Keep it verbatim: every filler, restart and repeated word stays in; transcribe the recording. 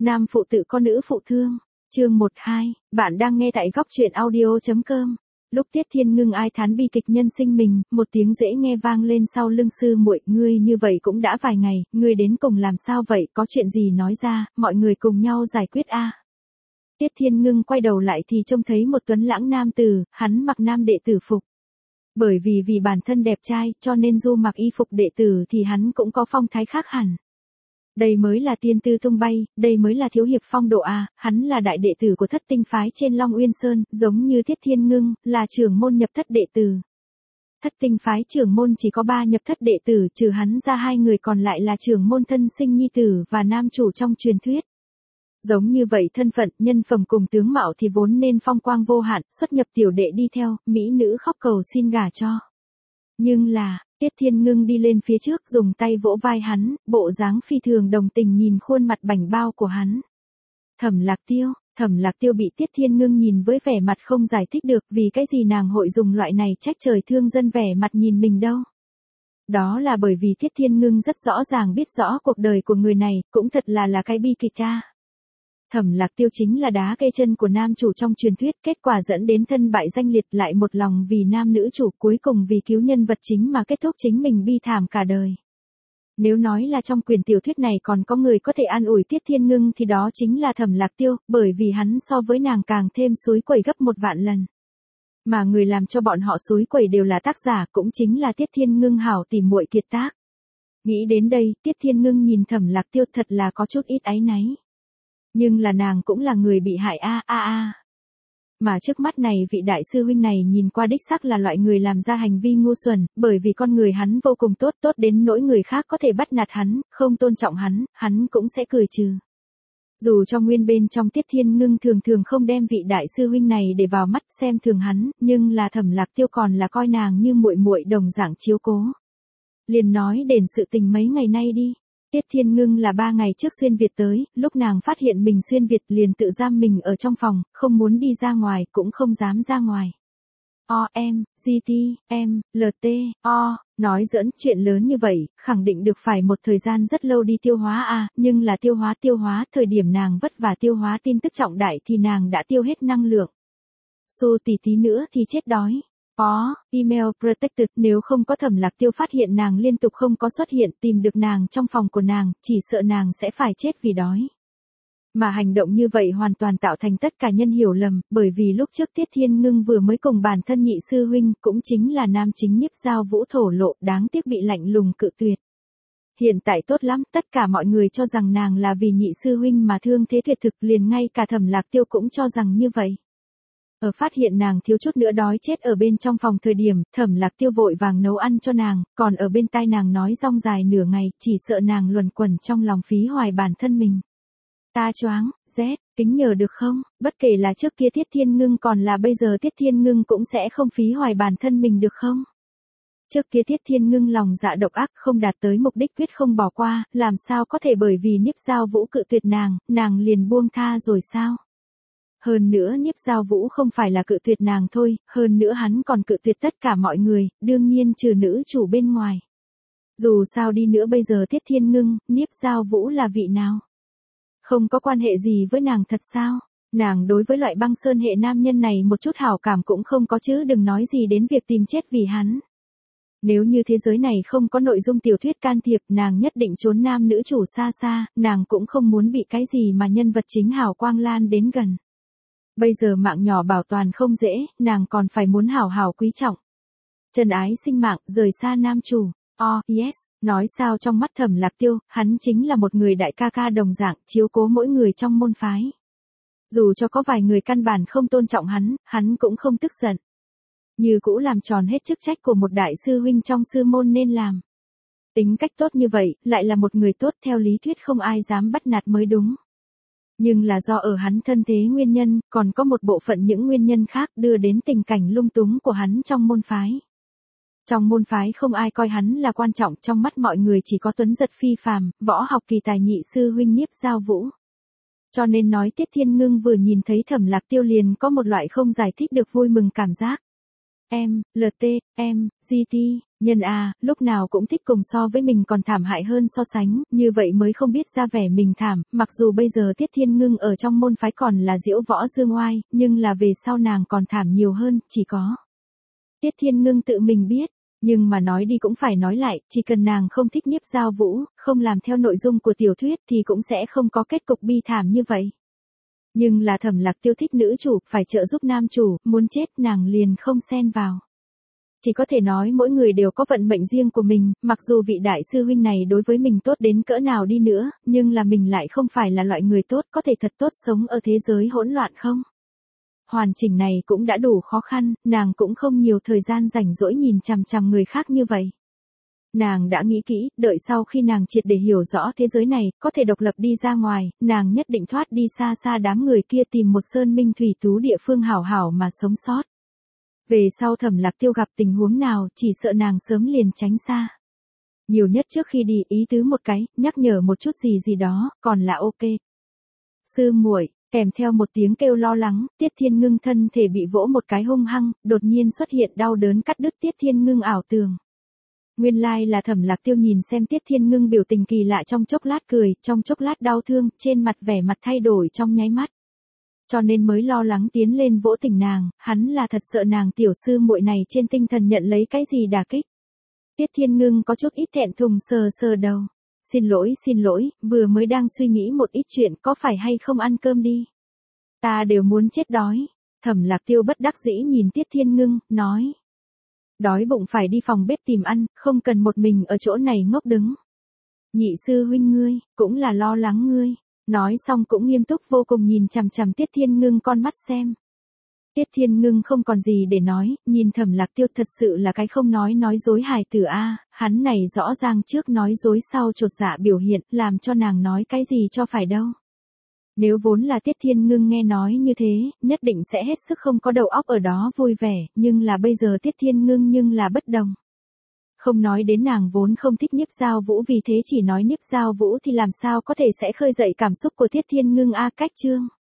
Nam phụ tự có nữ phụ thương. Chương một hai, bạn đang nghe tại góc truyện audio chấm com. Lúc Tiết Thiên Ngưng ai thán bi kịch nhân sinh mình, một tiếng dễ nghe vang lên sau lưng sư muội, ngươi như vậy cũng đã vài ngày, ngươi đến cùng làm sao vậy, có chuyện gì nói ra, mọi người cùng nhau giải quyết a. Tiết Thiên Ngưng quay đầu lại thì trông thấy một tuấn lãng nam tử, hắn mặc nam đệ tử phục. Bởi vì vì bản thân đẹp trai, cho nên dù mặc y phục đệ tử thì hắn cũng có phong thái khác hẳn. Đây mới là tiên tư tung bay, đây mới là thiếu hiệp phong độ a, hắn là đại đệ tử của Thất Tinh phái trên Long Uyên Sơn, giống như Tiết Thiên Ngưng, là trưởng môn nhập thất đệ tử. Thất Tinh phái trưởng môn chỉ có ba nhập thất đệ tử, trừ hắn ra hai người còn lại là trưởng môn thân sinh nhi tử và nam chủ trong truyền thuyết. Giống như vậy thân phận, nhân phẩm cùng tướng mạo thì vốn nên phong quang vô hạn, xuất nhập tiểu đệ đi theo, mỹ nữ khóc cầu xin gả cho. Nhưng là, Tiết Thiên Ngưng đi lên phía trước dùng tay vỗ vai hắn, bộ dáng phi thường đồng tình nhìn khuôn mặt bảnh bao của hắn. Thẩm Lạc Tiêu, Thẩm Lạc Tiêu bị Tiết Thiên Ngưng nhìn với vẻ mặt không giải thích được vì cái gì nàng hội dùng loại này trách trời thương dân vẻ mặt nhìn mình đâu. Đó là bởi vì Tiết Thiên Ngưng rất rõ ràng biết rõ cuộc đời của người này, cũng thật là là cái bi kịch cha. Thẩm Lạc Tiêu chính là đá cây chân của nam chủ trong truyền thuyết, kết quả dẫn đến thân bại danh liệt, lại một lòng vì nam nữ chủ, cuối cùng vì cứu nhân vật chính mà kết thúc chính mình bi thảm cả đời. Nếu nói là trong quyển tiểu thuyết này còn có người có thể an ủi Tiết Thiên Ngưng thì đó chính là Thẩm Lạc Tiêu, bởi vì hắn so với nàng càng thêm xúi quẩy gấp một vạn lần. Mà người làm cho bọn họ xúi quẩy đều là tác giả, cũng chính là Tiết Thiên Ngưng hảo tỉ muội kiệt tác. Nghĩ đến đây, Tiết Thiên Ngưng nhìn Thẩm Lạc Tiêu thật là có chút ít áy náy. Nhưng là nàng cũng là người bị hại a a a. Mà trước mắt này vị đại sư huynh này nhìn qua đích xác là loại người làm ra hành vi ngu xuẩn, bởi vì con người hắn vô cùng tốt, tốt đến nỗi người khác có thể bắt nạt hắn, không tôn trọng hắn, hắn cũng sẽ cười trừ. Dù cho nguyên bên trong Tiết Thiên Ngưng thường thường không đem vị đại sư huynh này để vào mắt xem thường hắn, nhưng là Thẩm Lạc Tiêu còn là coi nàng như muội muội đồng dạng chiếu cố. Liền nói đến sự tình mấy ngày nay đi. Tiết Thiên Ngưng là ba ngày trước xuyên Việt tới, lúc nàng phát hiện mình xuyên Việt liền tự giam mình ở trong phòng, không muốn đi ra ngoài, cũng không dám ra ngoài. O M, G T, M, L T, O, nói giỡn, chuyện lớn như vậy, khẳng định được phải một thời gian rất lâu đi tiêu hóa à, nhưng là tiêu hóa tiêu hóa, thời điểm nàng vất vả tiêu hóa tin tức trọng đại thì nàng đã tiêu hết năng lượng. Xô tỷ tí nữa thì chết đói. Có, email protected, nếu không có Thẩm Lạc Tiêu phát hiện nàng liên tục không có xuất hiện, tìm được nàng trong phòng của nàng, chỉ sợ nàng sẽ phải chết vì đói. Mà hành động như vậy hoàn toàn tạo thành tất cả nhân hiểu lầm, bởi vì lúc trước Tiết Thiên Ngưng vừa mới cùng bản thân nhị sư huynh, cũng chính là nam chính Nhiếp Giao Vũ thổ lộ, đáng tiếc bị lạnh lùng cự tuyệt. Hiện tại tốt lắm, tất cả mọi người cho rằng nàng là vì nhị sư huynh mà thương thế tuyệt thực, liền ngay cả Thẩm Lạc Tiêu cũng cho rằng như vậy. Ở phát hiện nàng thiếu chút nữa đói chết ở bên trong phòng thời điểm, Thẩm Lạc Tiêu vội vàng nấu ăn cho nàng, còn ở bên tai nàng nói rong dài nửa ngày, chỉ sợ nàng luẩn quẩn trong lòng phí hoài bản thân mình. Ta choáng, rét, kính nhờ được không, bất kể là trước kia Tiết Thiên Ngưng còn là bây giờ Tiết Thiên Ngưng cũng sẽ không phí hoài bản thân mình được không? Trước kia Tiết Thiên Ngưng lòng dạ độc ác, không đạt tới mục đích quyết không bỏ qua, làm sao có thể bởi vì Nhiếp Giao Vũ cự tuyệt nàng, nàng liền buông tha rồi sao? Hơn nữa Nhiếp Giao Vũ không phải là cự tuyệt nàng thôi, hơn nữa hắn còn cự tuyệt tất cả mọi người, đương nhiên trừ nữ chủ bên ngoài. Dù sao đi nữa bây giờ Tiết Thiên Ngưng, Nhiếp Giao Vũ là vị nào? Không có quan hệ gì với nàng thật sao? Nàng đối với loại Băng Sơn hệ nam nhân này một chút hảo cảm cũng không có chứ, đừng nói gì đến việc tìm chết vì hắn. Nếu như thế giới này không có nội dung tiểu thuyết can thiệp, nàng nhất định trốn nam nữ chủ xa xa, nàng cũng không muốn bị cái gì mà nhân vật chính hào quang lan đến gần. Bây giờ mạng nhỏ bảo toàn không dễ, nàng còn phải muốn hảo hảo quý trọng. Trần ái sinh mạng, rời xa nam chủ. Oh, yes, nói sao trong mắt Thẩm Lạc Tiêu, hắn chính là một người đại ca ca đồng dạng, chiếu cố mỗi người trong môn phái. Dù cho có vài người căn bản không tôn trọng hắn, hắn cũng không tức giận. Như cũ làm tròn hết chức trách của một đại sư huynh trong sư môn nên làm. Tính cách tốt như vậy, lại là một người tốt, theo lý thuyết không ai dám bắt nạt mới đúng. Nhưng là do ở hắn thân thế nguyên nhân, còn có một bộ phận những nguyên nhân khác đưa đến tình cảnh lung túng của hắn trong môn phái. Trong môn phái không ai coi hắn là quan trọng, trong mắt mọi người chỉ có Tuấn Giật phi phàm, võ học kỳ tài nhị sư huynh Nhiếp Giao Vũ. Cho nên nói Tiết Thiên Ngưng vừa nhìn thấy Thẩm Lạc Tiêu liền có một loại không giải thích được vui mừng cảm giác. Em, L T, em, G T, Nhân a, lúc nào cũng thích cùng so với mình còn thảm hại hơn so sánh, như vậy mới không biết ra vẻ mình thảm, mặc dù bây giờ Tiết Thiên Ngưng ở trong môn phái còn là diễu võ dương oai, nhưng là về sau nàng còn thảm nhiều hơn, chỉ có Tiết Thiên Ngưng tự mình biết. Nhưng mà nói đi cũng phải nói lại, chỉ cần nàng không thích Nhiếp Giao Vũ, không làm theo nội dung của tiểu thuyết thì cũng sẽ không có kết cục bi thảm như vậy. Nhưng là Thẩm Lạc Tiêu thích nữ chủ, phải trợ giúp nam chủ, muốn chết nàng liền không xen vào. Chỉ có thể nói mỗi người đều có vận mệnh riêng của mình, mặc dù vị đại sư huynh này đối với mình tốt đến cỡ nào đi nữa, nhưng là mình lại không phải là loại người tốt, có thể thật tốt sống ở thế giới hỗn loạn không? Hoàn chỉnh này cũng đã đủ khó khăn, nàng cũng không nhiều thời gian rảnh rỗi nhìn chằm chằm người khác như vậy. Nàng đã nghĩ kỹ, đợi sau khi nàng triệt để hiểu rõ thế giới này, có thể độc lập đi ra ngoài, nàng nhất định thoát đi xa xa đám người kia tìm một sơn minh thủy tú địa phương hảo hảo mà sống sót. Về sau Thẩm Lạc Tiêu gặp tình huống nào, chỉ sợ nàng sớm liền tránh xa. Nhiều nhất trước khi đi, ý tứ một cái, nhắc nhở một chút gì gì đó, còn là ok. Sư muội, kèm theo một tiếng kêu lo lắng, Tiết Thiên Ngưng thân thể bị vỗ một cái hung hăng, đột nhiên xuất hiện đau đớn cắt đứt Tiết Thiên Ngưng ảo tưởng. Nguyên lai like là Thẩm Lạc Tiêu nhìn xem Tiết Thiên Ngưng biểu tình kỳ lạ trong chốc lát cười, trong chốc lát đau thương, trên mặt vẻ mặt thay đổi trong nháy mắt. Cho nên mới lo lắng tiến lên vỗ tỉnh nàng, hắn là thật sợ nàng tiểu sư muội này trên tinh thần nhận lấy cái gì đả kích. Tiết Thiên Ngưng có chút ít thẹn thùng sờ sờ đầu. Xin lỗi xin lỗi, vừa mới đang suy nghĩ một ít chuyện, có phải hay không ăn cơm đi. Ta đều muốn chết đói. Thẩm Lạc Tiêu bất đắc dĩ nhìn Tiết Thiên Ngưng, nói. Đói bụng phải đi phòng bếp tìm ăn, không cần một mình ở chỗ này ngốc đứng. Nhị sư huynh ngươi, cũng là lo lắng ngươi. Nói xong cũng nghiêm túc vô cùng nhìn chằm chằm Tiết Thiên Ngưng con mắt xem. Tiết Thiên Ngưng không còn gì để nói, nhìn Thẩm Lạc Tiêu thật sự là cái không nói nói dối hài tử a, hắn này rõ ràng trước nói dối sau chột dạ biểu hiện, làm cho nàng nói cái gì cho phải đâu. Nếu vốn là Tiết Thiên Ngưng nghe nói như thế, nhất định sẽ hết sức không có đầu óc ở đó vui vẻ, nhưng là bây giờ Tiết Thiên Ngưng nhưng là bất đồng. Không nói đến nàng vốn không thích Nhiếp Giao Vũ, vì thế chỉ nói Nhiếp Giao Vũ thì làm sao có thể sẽ khơi dậy cảm xúc của Tiết Thiên Ngưng a. Cách chương